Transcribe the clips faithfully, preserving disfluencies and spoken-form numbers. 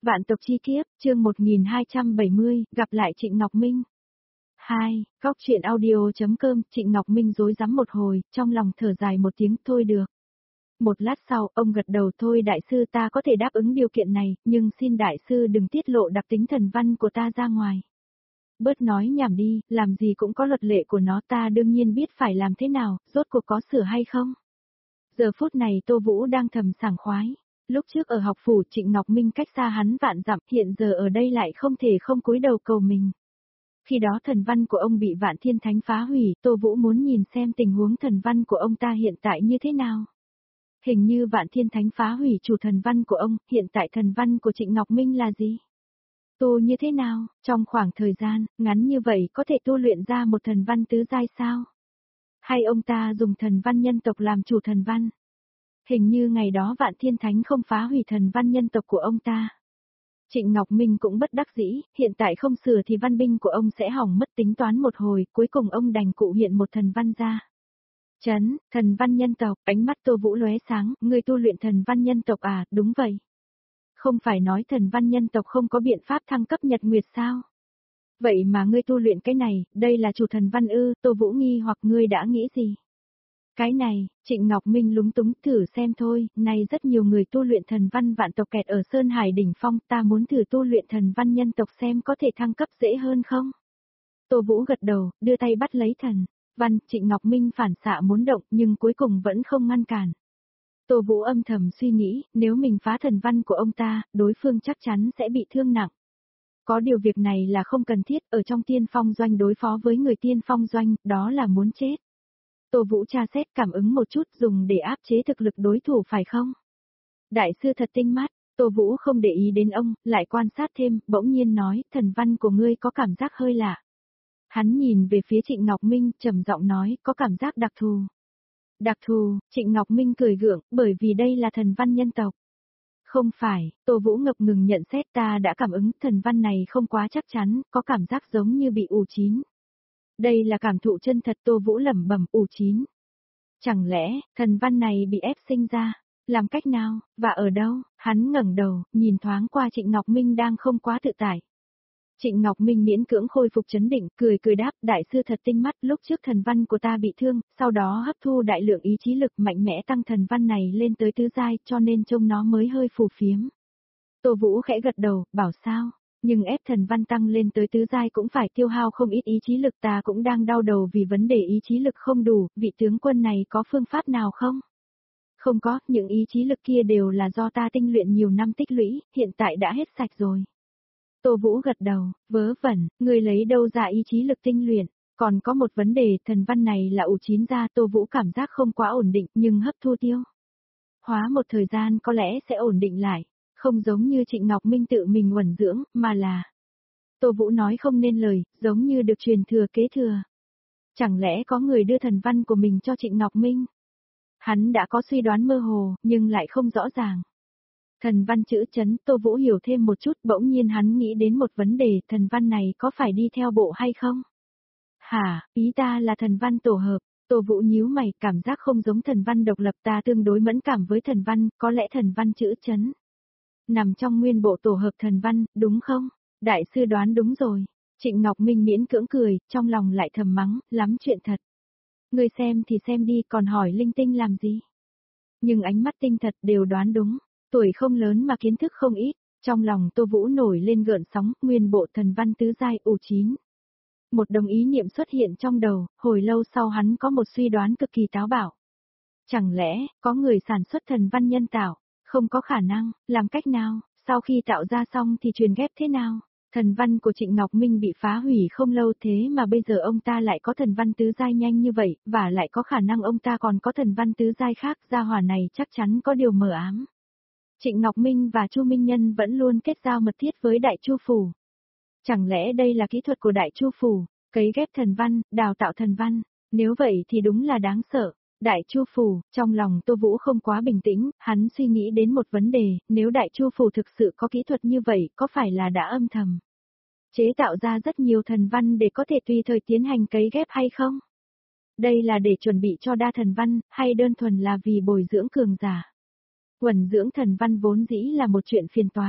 Vạn tộc chi kiếp, chương một nghìn hai trăm bảy mươi, gặp lại Trịnh Ngọc Minh. hai. Góc truyện audio.com, Trịnh Ngọc Minh rối rắm một hồi, trong lòng thở dài một tiếng, thôi được. Một lát sau, ông gật đầu, thôi đại sư, ta có thể đáp ứng điều kiện này, nhưng xin đại sư đừng tiết lộ đặc tính thần văn của ta ra ngoài. Bớt nói nhảm đi, làm gì cũng có luật lệ của nó, ta đương nhiên biết phải làm thế nào, rốt cuộc có sửa hay không. Giờ phút này Tô Vũ đang thầm sảng khoái. Lúc trước ở học phủ Trịnh Ngọc Minh cách xa hắn vạn dặm, hiện giờ ở đây lại không thể không cúi đầu cầu mình. Khi đó thần văn của ông bị Vạn Thiên Thánh phá hủy, Tô Vũ muốn nhìn xem tình huống thần văn của ông ta hiện tại như thế nào. Hình như Vạn Thiên Thánh phá hủy chủ thần văn của ông, hiện tại thần văn của Trịnh Ngọc Minh là gì? Tu như thế nào, trong khoảng thời gian ngắn như vậy có thể tu luyện ra một thần văn tứ giai sao? Hay ông ta dùng thần văn nhân tộc làm chủ thần văn? Hình như ngày đó Vạn Thiên Thánh không phá hủy thần văn nhân tộc của ông ta. Trịnh Ngọc Minh cũng bất đắc dĩ, hiện tại không sửa thì văn binh của ông sẽ hỏng mất, tính toán một hồi, cuối cùng ông đành cụ hiện một thần văn ra. Chấn, thần văn nhân tộc, ánh mắt Tô Vũ lóe sáng, ngươi tu luyện thần văn nhân tộc à, đúng vậy. Không phải nói thần văn nhân tộc không có biện pháp thăng cấp nhật nguyệt sao? Vậy mà ngươi tu luyện cái này, đây là chủ thần văn ư? Tô Vũ nghi hoặc ngươi đã nghĩ gì? Cái này, Trịnh Ngọc Minh lúng túng, thử xem thôi, nay rất nhiều người tu luyện thần văn vạn tộc kẹt ở Sơn Hải đỉnh phong, ta muốn thử tu luyện thần văn nhân tộc xem có thể thăng cấp dễ hơn không? Tô Vũ gật đầu, đưa tay bắt lấy thần văn, Trịnh Ngọc Minh phản xạ muốn động nhưng cuối cùng vẫn không ngăn cản. Tô Vũ âm thầm suy nghĩ, nếu mình phá thần văn của ông ta, đối phương chắc chắn sẽ bị thương nặng. Có điều việc này là không cần thiết, ở trong tiên phong doanh đối phó với người tiên phong doanh, đó là muốn chết. Tô Vũ tra xét cảm ứng một chút dùng để áp chế thực lực đối thủ phải không? Đại sư thật tinh mắt, Tô Vũ không để ý đến ông, lại quan sát thêm, bỗng nhiên nói, thần văn của ngươi có cảm giác hơi lạ. Hắn nhìn về phía Trịnh Ngọc Minh, trầm giọng nói, có cảm giác đặc thù. Đặc thù, Trịnh Ngọc Minh cười gượng, bởi vì đây là thần văn nhân tộc. Không phải, Tô Vũ ngập ngừng nhận xét, ta đã cảm ứng, thần văn này không quá chắc chắn, có cảm giác giống như bị ù chín. Đây là cảm thụ chân thật, Tô Vũ lẩm bẩm, ù chín. Chẳng lẽ, thần văn này bị ép sinh ra? Làm cách nào, và ở đâu? Hắn ngẩng đầu, nhìn thoáng qua Trịnh Ngọc Minh đang không quá tự tại. Trịnh Ngọc Minh miễn cưỡng khôi phục trấn định, cười cười đáp, đại sư thật tinh mắt, lúc trước thần văn của ta bị thương, sau đó hấp thu đại lượng ý chí lực mạnh mẽ tăng thần văn này lên tới tứ giai, cho nên trông nó mới hơi phù phiếm. Tô Vũ khẽ gật đầu, bảo sao? Nhưng ép thần văn tăng lên tới tứ giai cũng phải tiêu hao không ít ý chí lực, ta cũng đang đau đầu vì vấn đề ý chí lực không đủ, vị tướng quân này có phương pháp nào không? Không có, những ý chí lực kia đều là do ta tinh luyện nhiều năm tích lũy, hiện tại đã hết sạch rồi. Tô Vũ gật đầu, vớ vẩn, người lấy đâu ra ý chí lực tinh luyện, còn có một vấn đề, thần văn này là ủ chín ra, Tô Vũ cảm giác không quá ổn định, nhưng hấp thu tiêu hóa một thời gian có lẽ sẽ ổn định lại. Không giống như Trịnh Ngọc Minh tự mình uẩn dưỡng, mà là... Tô Vũ nói không nên lời, giống như được truyền thừa kế thừa. Chẳng lẽ có người đưa thần văn của mình cho Trịnh Ngọc Minh? Hắn đã có suy đoán mơ hồ, nhưng lại không rõ ràng. Thần văn chữ chấn, Tô Vũ hiểu thêm một chút, bỗng nhiên hắn nghĩ đến một vấn đề, thần văn này có phải đi theo bộ hay không? Hả, ý ta là thần văn tổ hợp. Tô Vũ nhíu mày, cảm giác không giống thần văn độc lập, ta tương đối mẫn cảm với thần văn, có lẽ thần văn chữ chấn nằm trong nguyên bộ tổ hợp thần văn, đúng không? Đại sư đoán đúng rồi. Trịnh Ngọc Minh miễn cưỡng cười, trong lòng lại thầm mắng, lắm chuyện thật. Ngươi xem thì xem đi, còn hỏi linh tinh làm gì? Nhưng ánh mắt tinh thật đều đoán đúng, tuổi không lớn mà kiến thức không ít, trong lòng Tô Vũ nổi lên gợn sóng, nguyên bộ thần văn tứ giai ủ chín. Một đồng ý niệm xuất hiện trong đầu, hồi lâu sau hắn có một suy đoán cực kỳ táo bạo. Chẳng lẽ, có người sản xuất thần văn nhân tạo? Không có khả năng, làm cách nào, sau khi tạo ra xong thì truyền ghép thế nào? Thần văn của Trịnh Ngọc Minh bị phá hủy không lâu thế mà bây giờ ông ta lại có thần văn tứ giai nhanh như vậy, và lại có khả năng ông ta còn có thần văn tứ giai khác, gia hỏa này chắc chắn có điều mờ ám. Trịnh Ngọc Minh và Chu Minh Nhân vẫn luôn kết giao mật thiết với Đại Chu Phủ. Chẳng lẽ đây là kỹ thuật của Đại Chu Phủ, cấy ghép thần văn, đào tạo thần văn, nếu vậy thì đúng là đáng sợ. Đại Chu Phủ, trong lòng Tô Vũ không quá bình tĩnh, hắn suy nghĩ đến một vấn đề, nếu Đại Chu Phủ thực sự có kỹ thuật như vậy, có phải là đã âm thầm chế tạo ra rất nhiều thần văn để có thể tùy thời tiến hành cấy ghép hay không? Đây là để chuẩn bị cho đa thần văn, hay đơn thuần là vì bồi dưỡng cường giả? Uẩn dưỡng thần văn vốn dĩ là một chuyện phiền toái.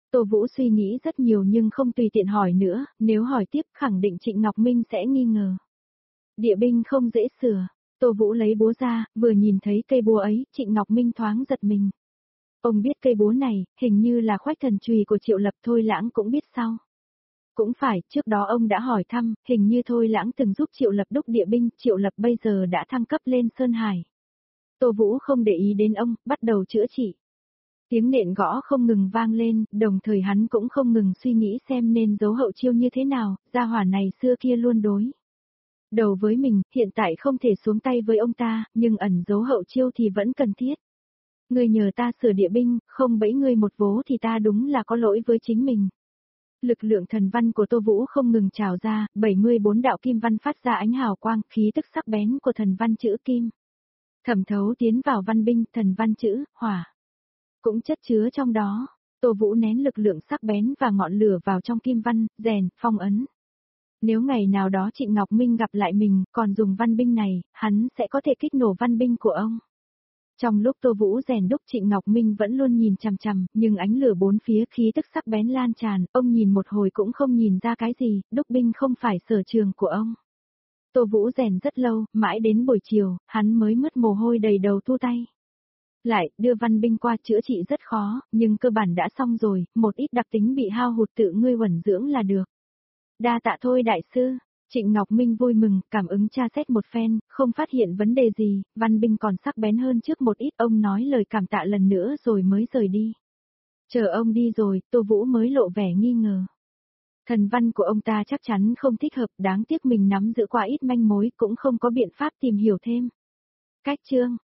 Tô Vũ suy nghĩ rất nhiều nhưng không tùy tiện hỏi nữa, nếu hỏi tiếp khẳng định Trịnh Ngọc Minh sẽ nghi ngờ. Địa binh không dễ sửa, Tô Vũ lấy búa ra, vừa nhìn thấy cây búa ấy, Trịnh Ngọc Minh thoáng giật mình. Ông biết cây búa này, hình như là khoách thần chùy của Triệu Lập, Thôi Lãng cũng biết sao. Cũng phải, trước đó ông đã hỏi thăm, hình như Thôi Lãng từng giúp Triệu Lập đúc địa binh, Triệu Lập bây giờ đã thăng cấp lên Sơn Hải. Tô Vũ không để ý đến ông, bắt đầu chữa trị. Tiếng nện gõ không ngừng vang lên, đồng thời hắn cũng không ngừng suy nghĩ xem nên giấu hậu chiêu như thế nào, gia hỏa này xưa kia luôn đối đầu với mình, hiện tại không thể xuống tay với ông ta, nhưng ẩn giấu hậu chiêu thì vẫn cần thiết. Ngươi nhờ ta sửa địa binh, không bẫy ngươi một vố thì ta đúng là có lỗi với chính mình. Lực lượng thần văn của Tô Vũ không ngừng trào ra, bảy mươi bốn đạo kim văn phát ra ánh hào quang, khí tức sắc bén của thần văn chữ kim. Thẩm thấu tiến vào văn binh, thần văn chữ, hỏa. Cũng chất chứa trong đó, Tô Vũ nén lực lượng sắc bén và ngọn lửa vào trong kim văn, rèn, phong ấn. Nếu ngày nào đó Trịnh Ngọc Minh gặp lại mình, còn dùng văn binh này, hắn sẽ có thể kích nổ văn binh của ông. Trong lúc Tô Vũ rèn đúc Trịnh Ngọc Minh vẫn luôn nhìn chằm chằm, nhưng ánh lửa bốn phía khí tức sắc bén lan tràn, ông nhìn một hồi cũng không nhìn ra cái gì, đúc binh không phải sở trường của ông. Tô Vũ rèn rất lâu, mãi đến buổi chiều, hắn mới mất mồ hôi đầy đầu thu tay. Lại, đưa văn binh qua chữa trị rất khó, nhưng cơ bản đã xong rồi, một ít đặc tính bị hao hụt tự ngươi uẩn dưỡng là được. Đa tạ thôi đại sư. Trịnh Ngọc Minh vui mừng, cảm ứng tra xét một phen, không phát hiện vấn đề gì, văn binh còn sắc bén hơn trước một ít, ông nói lời cảm tạ lần nữa rồi mới rời đi. Chờ ông đi rồi, Tô Vũ mới lộ vẻ nghi ngờ. Thần văn của ông ta chắc chắn không thích hợp, đáng tiếc mình nắm giữ quá ít manh mối, cũng không có biện pháp tìm hiểu thêm. Cách chương